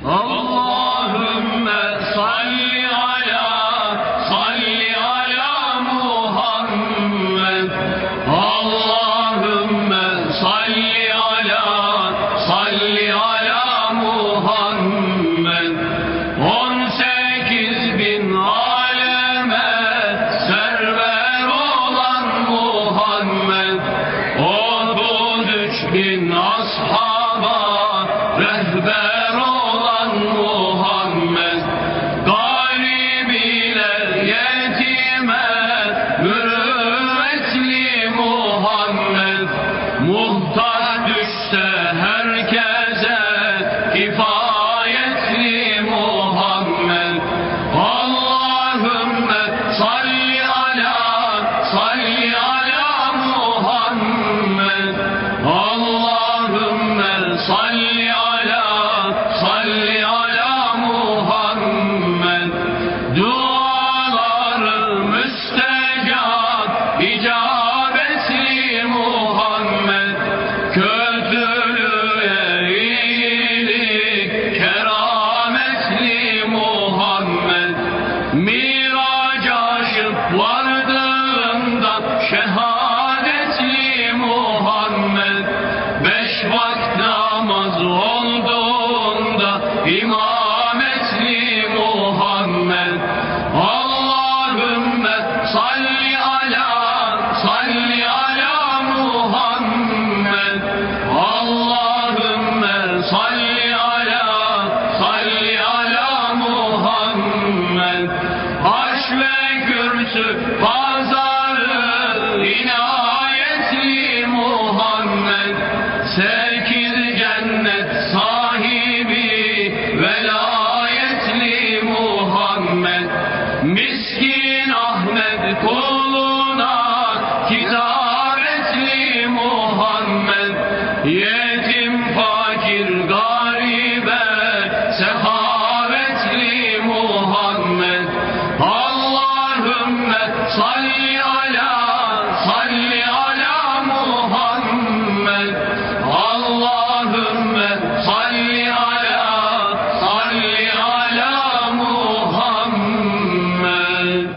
Allahümme salli ala Muhammed. Allahümme salli ala Muhammed. 18 bin aleme server olan Muhammed. 33 bin ashaba rehber olan Muhammed. Garip ile yetime mürüvvetli Muhammed. Muhtaç düşse herkese kifayetli Muhammed. Allahümme salli ala Muhammed. Allahümme salli ala Muhammed. Duaları müstecap, icabetli Muhammed. Kötülüğe iyilik, kerametli Muhammed. Miraç aşıp vardığında şehadetli Muhammed. 5 vakit namaz olduğunda imametli Muhammed. Allahümme salli ala Muhammed. Allahümme salli ala Muhammed. Arş ve kürsü